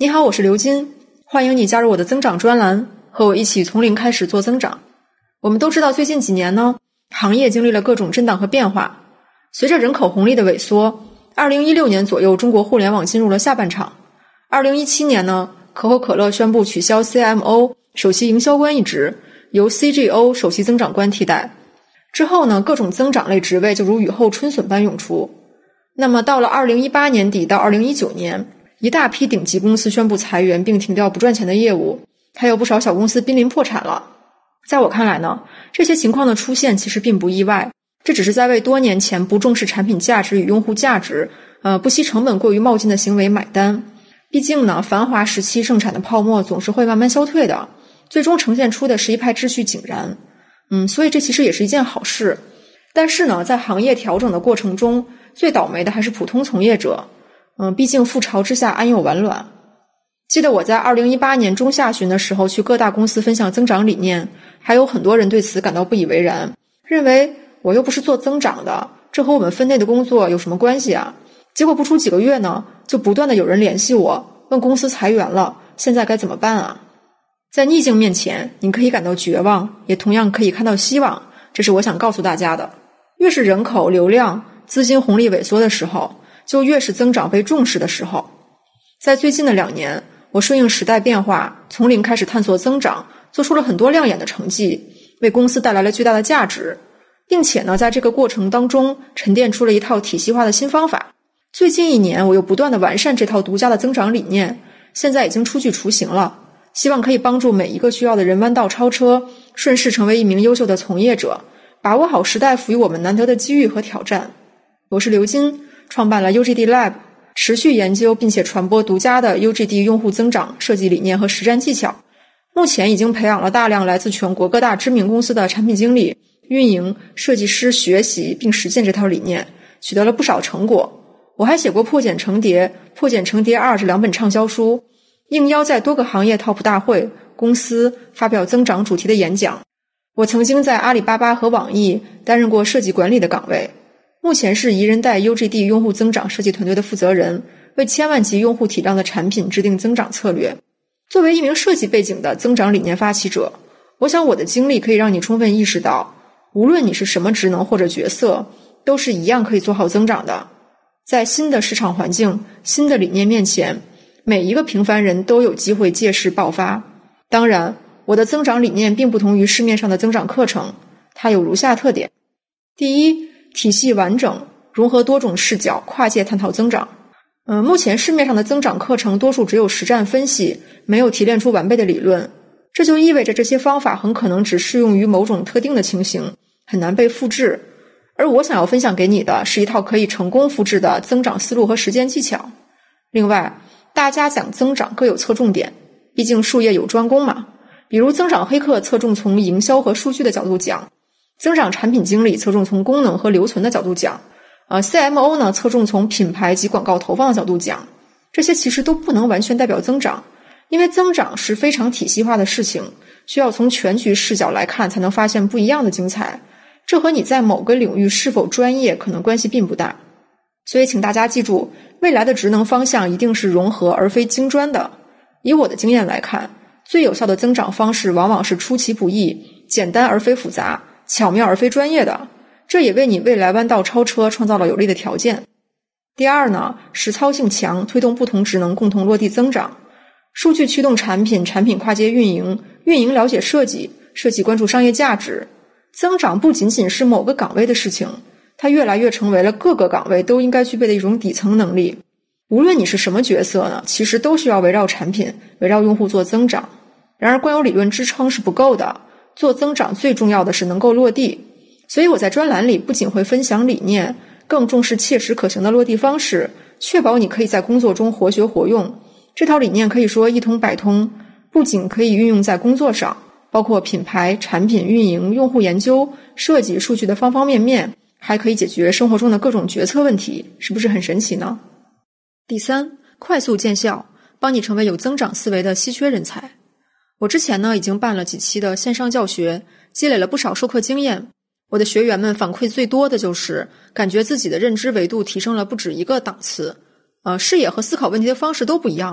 你好，我是刘金，欢迎你加入我的增长专栏，和我一起从零开始做增长。我们都知道最近几年呢，行业经历了各种震荡和变化。随着人口红利的萎缩，2016年左右中国互联网进入了下半场。2017年呢，可口可乐宣布取消 CMO 首席营销官一职，由 CGO 首席增长官替代。之后呢，各种增长类职位就如雨后春笋般涌出。那么到了2018年底到2019年，一大批顶级公司宣布裁员并停掉不赚钱的业务，还有不少小公司濒临破产了。在我看来呢，这些情况的出现其实并不意外，这只是在为多年前不重视产品价值与用户价值，不惜成本过于冒进的行为买单。毕竟呢，繁华时期盛产的泡沫总是会慢慢消退的，最终呈现出的是一派秩序井然。所以这其实也是一件好事。但是呢，在行业调整的过程中，最倒霉的还是普通从业者。毕竟覆巢之下安有完卵。记得我在2018年中下旬的时候去各大公司分享增长理念，还有很多人对此感到不以为然，认为我又不是做增长的，这和我们分内的工作有什么关系啊？结果不出几个月呢，就不断的有人联系我，问公司裁员了，现在该怎么办啊？在逆境面前，你可以感到绝望，也同样可以看到希望，这是我想告诉大家的。越是人口、流量、资金红利萎缩的时候，就越是增长被重视的时候。在最近的2年，我顺应时代变化，从零开始探索增长，做出了很多亮眼的成绩，为公司带来了巨大的价值，并且呢，在这个过程当中沉淀出了一套体系化的新方法。最近1年，我又不断的完善这套独家的增长理念，现在已经初具雏形了，希望可以帮助每一个需要的人弯道超车，顺势成为一名优秀的从业者，把握好时代赋予我们难得的机遇和挑战。我是刘金，创办了 UGD Lab， 持续研究并且传播独家的 UGD 用户增长设计理念和实战技巧。目前已经培养了大量来自全国各大知名公司的产品经理、运营、设计师学习并实践这套理念，取得了不少成果。我还写过破茧成蝶、破茧成蝶2这2本畅销书，应邀在多个行业 TOP 大会、公司发表增长主题的演讲。我曾经在阿里巴巴和网易担任过设计管理的岗位，目前是宜人贷 UGD 用户增长设计团队的负责人，为千万级用户体量的产品制定增长策略。作为一名设计背景的增长理念发起者，我想我的经历可以让你充分意识到，无论你是什么职能或者角色，都是一样可以做好增长的。在新的市场环境、新的理念面前，每一个平凡人都有机会借势爆发。当然，我的增长理念并不同于市面上的增长课程，它有如下特点。第一，体系完整，融合多种视角，跨界探讨增长。目前市面上的增长课程多数只有实战分析，没有提炼出完备的理论，这就意味着这些方法很可能只适用于某种特定的情形，很难被复制。而我想要分享给你的是一套可以成功复制的增长思路和实践技巧。另外，大家讲增长各有侧重点，毕竟术业有专攻嘛。比如增长黑客侧重从营销和数据的角度讲，增长产品经理侧重从功能和留存的角度讲，CMO 呢侧重从品牌及广告投放的角度讲。这些其实都不能完全代表增长，因为增长是非常体系化的事情，需要从全局视角来看，才能发现不一样的精彩。这和你在某个领域是否专业可能关系并不大。所以请大家记住，未来的职能方向一定是融合而非精专的。以我的经验来看，最有效的增长方式往往是出其不意，简单而非复杂，巧妙而非专业的，这也为你未来弯道超车创造了有利的条件。第二呢，实操性强，推动不同职能共同落地增长。数据驱动产品，产品跨界运营，运营了解设计，设计关注商业价值。增长不仅仅是某个岗位的事情，它越来越成为了各个岗位都应该具备的一种底层能力。无论你是什么角色呢，其实都需要围绕产品、围绕用户做增长。然而光有理论支撑是不够的，做增长最重要的是能够落地。所以我在专栏里不仅会分享理念，更重视切实可行的落地方式，确保你可以在工作中活学活用。这套理念可以说一通百通，不仅可以运用在工作上，包括品牌、产品运营、用户研究、设计、数据的方方面面，还可以解决生活中的各种决策问题，是不是很神奇呢？第三，快速见效，帮你成为有增长思维的稀缺人才。我之前呢已经办了几期的线上教学，积累了不少授课经验。我的学员们反馈最多的就是感觉自己的认知维度提升了不止一个档次，视野和思考问题的方式都不一样了，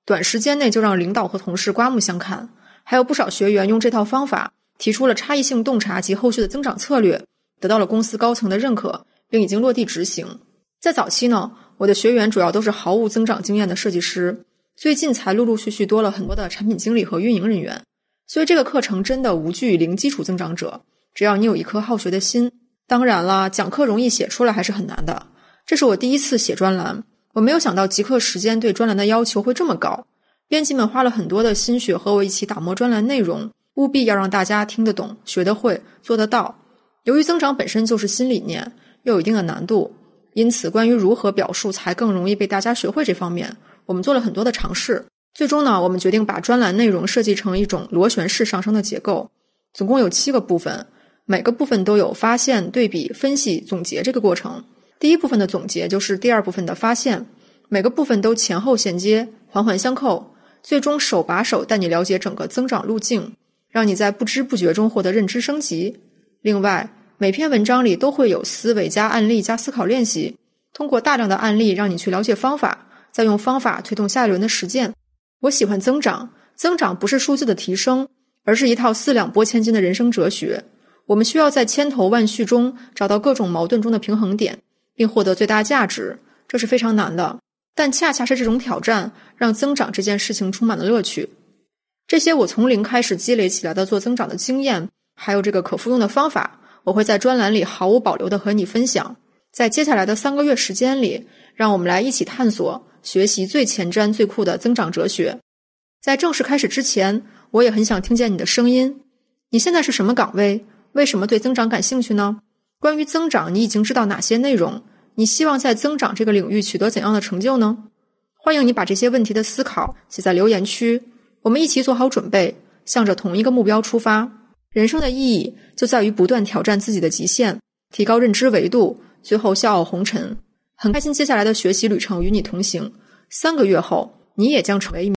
短时间内就让领导和同事刮目相看，还有不少学员用这套方法提出了差异性洞察及后续的增长策略，得到了公司高层的认可，并已经落地执行。在早期呢，我的学员主要都是毫无增长经验的设计师，最近才陆陆续续多了很多的产品经理和运营人员。所以这个课程真的无惧零基础增长者，只要你有一颗好学的心。当然了，讲课容易，写出来还是很难的。这是我第一次写专栏，我没有想到极客时间对专栏的要求会这么高，编辑们花了很多的心血和我一起打磨专栏内容，务必要让大家听得懂、学得会、做得到。由于增长本身就是新理念，又有一定的难度，因此关于如何表述才更容易被大家学会这方面，我们做了很多的尝试。最终呢，我们决定把专栏内容设计成一种螺旋式上升的结构，总共有7个部分，每个部分都有发现、对比、分析、总结这个过程。第一部分的总结就是第二部分的发现，每个部分都前后衔接，环环相扣，最终手把手带你了解整个增长路径，让你在不知不觉中获得认知升级。另外，每篇文章里都会有思维加案例加思考练习，通过大量的案例让你去了解方法，再用方法推动下一轮的实践。我喜欢增长，增长不是数字的提升，而是一套4两拨千斤的人生哲学。我们需要在千头万绪中找到各种矛盾中的平衡点，并获得最大价值，这是非常难的。但恰恰是这种挑战，让增长这件事情充满了乐趣。这些我从零开始积累起来的做增长的经验，还有这个可复用的方法，我会在专栏里毫无保留地和你分享。在接下来的3个月时间里，让我们来一起探索、学习最前瞻最酷的增长哲学。在正式开始之前，我也很想听见你的声音。你现在是什么岗位？为什么对增长感兴趣呢？关于增长，你已经知道哪些内容？你希望在增长这个领域取得怎样的成就呢？欢迎你把这些问题的思考写在留言区，我们一起做好准备，向着同一个目标出发。人生的意义就在于不断挑战自己的极限，提高认知维度，最后笑傲红尘。很开心接下来的学习旅程与你同行，3个月后，你也将成为一名